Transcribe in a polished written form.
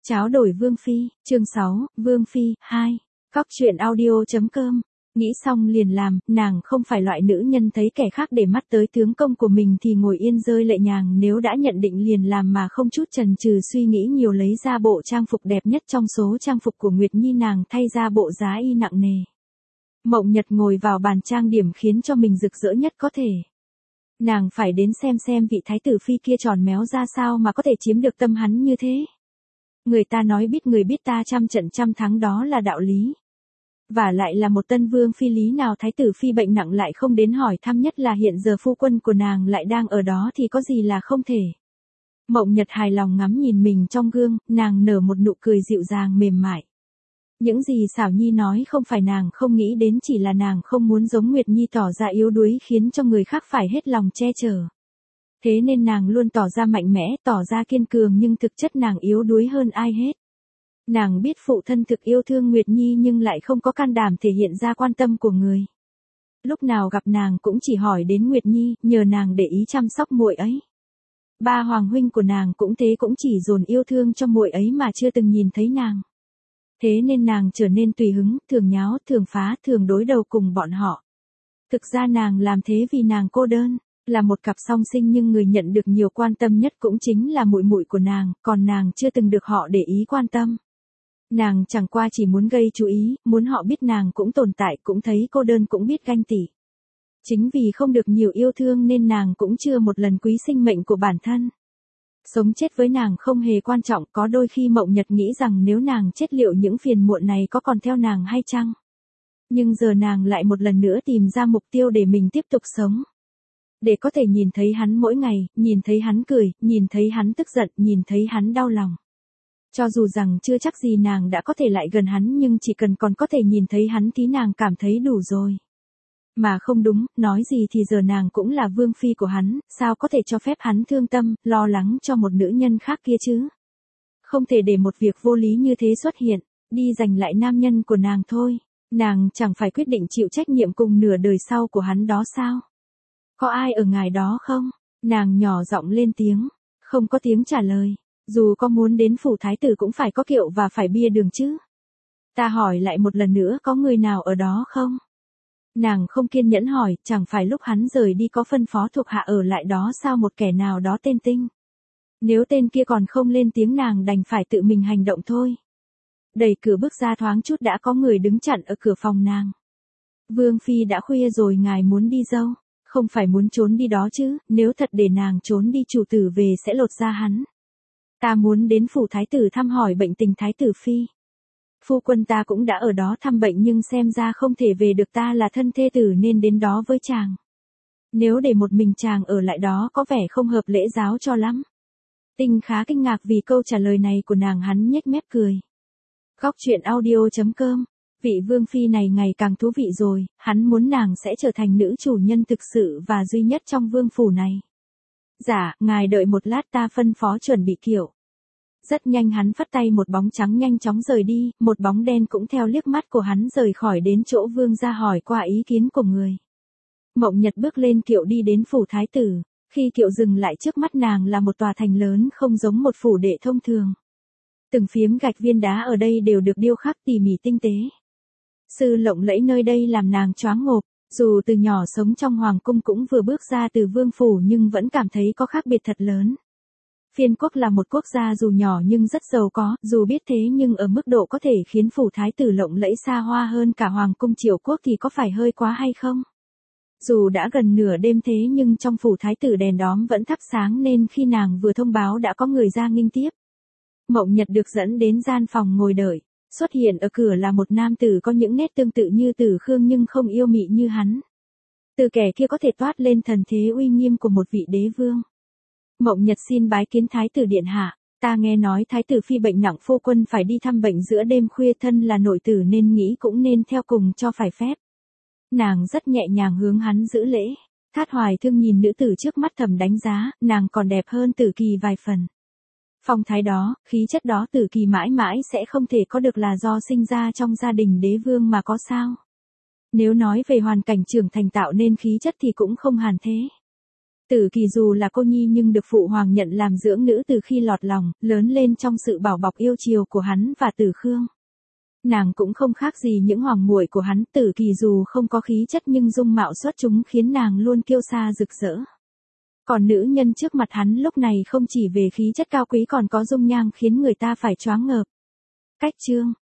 Tráo đổi Vương Phi, chương 6, Vương Phi, 2. Cóc truyện audio.com. Nghĩ xong liền làm, nàng không phải loại nữ nhân thấy kẻ khác để mắt tới tướng công của mình thì ngồi yên rơi lệ nhàng, nếu đã nhận định liền làm mà không chút chần chừ suy nghĩ nhiều, lấy ra bộ trang phục đẹp nhất trong số trang phục của Nguyệt Nhi, nàng thay ra bộ giá y nặng nề. Mộng Nhật ngồi vào bàn trang điểm khiến cho mình rực rỡ nhất có thể. Nàng phải đến xem vị thái tử phi kia tròn méo ra sao mà có thể chiếm được tâm hắn như thế. Người ta nói biết người biết ta, trăm trận trăm thắng, đó là đạo lý. Và lại là một tân vương phi, lý nào thái tử phi bệnh nặng lại không đến hỏi thăm, nhất là hiện giờ phu quân của nàng lại đang ở đó thì có gì là không thể. Mộng Nhật hài lòng ngắm nhìn mình trong gương, nàng nở một nụ cười dịu dàng mềm mại. Những gì Xảo Nhi nói không phải nàng không nghĩ đến, chỉ là nàng không muốn giống Nguyệt Nhi tỏ ra yếu đuối khiến cho người khác phải hết lòng che chở. Thế nên nàng luôn tỏ ra mạnh mẽ, tỏ ra kiên cường, nhưng thực chất nàng yếu đuối hơn ai hết. Nàng biết phụ thân thực yêu thương Nguyệt Nhi nhưng lại không có can đảm thể hiện ra quan tâm của người. Lúc nào gặp nàng cũng chỉ hỏi đến Nguyệt Nhi, nhờ nàng để ý chăm sóc muội ấy. Ba hoàng huynh của nàng cũng thế, cũng chỉ dồn yêu thương cho muội ấy mà chưa từng nhìn thấy nàng. Thế nên nàng trở nên tùy hứng, thường nháo, thường phá, thường đối đầu cùng bọn họ. Thực ra nàng làm thế vì nàng cô đơn. Là một cặp song sinh nhưng người nhận được nhiều quan tâm nhất cũng chính là muội muội của nàng, còn nàng chưa từng được họ để ý quan tâm. Nàng chẳng qua chỉ muốn gây chú ý, muốn họ biết nàng cũng tồn tại, cũng thấy cô đơn, cũng biết ganh tị. Chính vì không được nhiều yêu thương nên nàng cũng chưa một lần quý sinh mệnh của bản thân. Sống chết với nàng không hề quan trọng, có đôi khi Mộng Nhật nghĩ rằng nếu nàng chết liệu những phiền muộn này có còn theo nàng hay chăng? Nhưng giờ nàng lại một lần nữa tìm ra mục tiêu để mình tiếp tục sống. Để có thể nhìn thấy hắn mỗi ngày, nhìn thấy hắn cười, nhìn thấy hắn tức giận, nhìn thấy hắn đau lòng. Cho dù rằng chưa chắc gì nàng đã có thể lại gần hắn, nhưng chỉ cần còn có thể nhìn thấy hắn thì nàng cảm thấy đủ rồi. Mà không đúng, nói gì thì giờ nàng cũng là vương phi của hắn, sao có thể cho phép hắn thương tâm, lo lắng cho một nữ nhân khác kia chứ? Không thể để một việc vô lý như thế xuất hiện, đi giành lại nam nhân của nàng thôi. Nàng chẳng phải quyết định chịu trách nhiệm cùng nửa đời sau của hắn đó sao? Có ai ở ngài đó không? Nàng nhỏ giọng lên tiếng. Không có tiếng trả lời. Dù có muốn đến phủ thái tử cũng phải có kiệu và phải bia đường chứ. Ta hỏi lại một lần nữa, có người nào ở đó không? Nàng không kiên nhẫn hỏi, chẳng phải lúc hắn rời đi có phân phó thuộc hạ ở lại đó sao, một kẻ nào đó tên Tinh. Nếu tên kia còn không lên tiếng nàng đành phải tự mình hành động thôi. Đẩy cửa bước ra thoáng chút đã có người đứng chặn ở cửa phòng nàng. Vương phi đã khuya rồi, ngài muốn đi đâu? Không phải muốn trốn đi đó chứ, nếu thật để nàng trốn đi chủ tử về sẽ lột da hắn. Ta muốn đến phủ thái tử thăm hỏi bệnh tình thái tử phi. Phu quân ta cũng đã ở đó thăm bệnh nhưng xem ra không thể về được, ta là thân thê tử nên đến đó với chàng. Nếu để một mình chàng ở lại đó có vẻ không hợp lễ giáo cho lắm. Tinh khá kinh ngạc vì câu trả lời này của nàng, hắn nhếch mép cười. Cóc truyện audio.com. Vị vương phi này ngày càng thú vị rồi, hắn muốn nàng sẽ trở thành nữ chủ nhân thực sự và duy nhất trong vương phủ này. Dạ, ngài đợi một lát, ta phân phó chuẩn bị kiệu. Rất nhanh hắn phất tay, một bóng trắng nhanh chóng rời đi, một bóng đen cũng theo liếc mắt của hắn rời khỏi, đến chỗ vương gia hỏi qua ý kiến của người. Mộng Nhật bước lên kiệu đi đến phủ thái tử, khi kiệu dừng lại trước mắt nàng là một tòa thành lớn, không giống một phủ đệ thông thường. Từng phiếm gạch viên đá ở đây đều được điêu khắc tỉ mỉ tinh tế. Sự lộng lẫy nơi đây làm nàng choáng ngộp, dù từ nhỏ sống trong hoàng cung cũng vừa bước ra từ vương phủ nhưng vẫn cảm thấy có khác biệt thật lớn. Phiên quốc là một quốc gia dù nhỏ nhưng rất giàu có, dù biết thế nhưng ở mức độ có thể khiến phủ thái tử lộng lẫy xa hoa hơn cả hoàng cung Triệu quốc thì có phải hơi quá hay không? Dù đã gần nửa đêm thế nhưng trong phủ thái tử đèn đóm vẫn thắp sáng nên khi nàng vừa thông báo đã có người ra nghênh tiếp. Mộng Nhật được dẫn đến gian phòng ngồi đợi. Xuất hiện ở cửa là một nam tử có những nét tương tự như Tử Khương nhưng không yêu mị như hắn. Từ kẻ kia có thể toát lên thần thế uy nghiêm của một vị đế vương. Mộng Nhật xin bái kiến thái tử điện hạ, ta nghe nói thái tử phi bệnh nặng, phu quân phải đi thăm bệnh giữa đêm khuya, thân là nội tử nên nghĩ cũng nên theo cùng cho phải phép. Nàng rất nhẹ nhàng hướng hắn giữ lễ. Thát Hoài Thương nhìn nữ tử trước mắt thầm đánh giá, nàng còn đẹp hơn Tử Kỳ vài phần. Phong thái đó, khí chất đó Tử Kỳ mãi mãi sẽ không thể có được, là do sinh ra trong gia đình đế vương mà có sao. Nếu nói về hoàn cảnh trưởng thành tạo nên khí chất thì cũng không hẳn thế. Tử Kỳ dù là cô nhi nhưng được phụ hoàng nhận làm dưỡng nữ từ khi lọt lòng, lớn lên trong sự bảo bọc yêu chiều của hắn và Tử Khương. Nàng cũng không khác gì những hoàng muội của hắn, Tử Kỳ dù không có khí chất nhưng dung mạo xuất chúng khiến nàng luôn kiêu sa rực rỡ. Còn nữ nhân trước mặt hắn lúc này không chỉ về khí chất cao quý còn có dung nhan khiến người ta phải choáng ngợp. Cách chương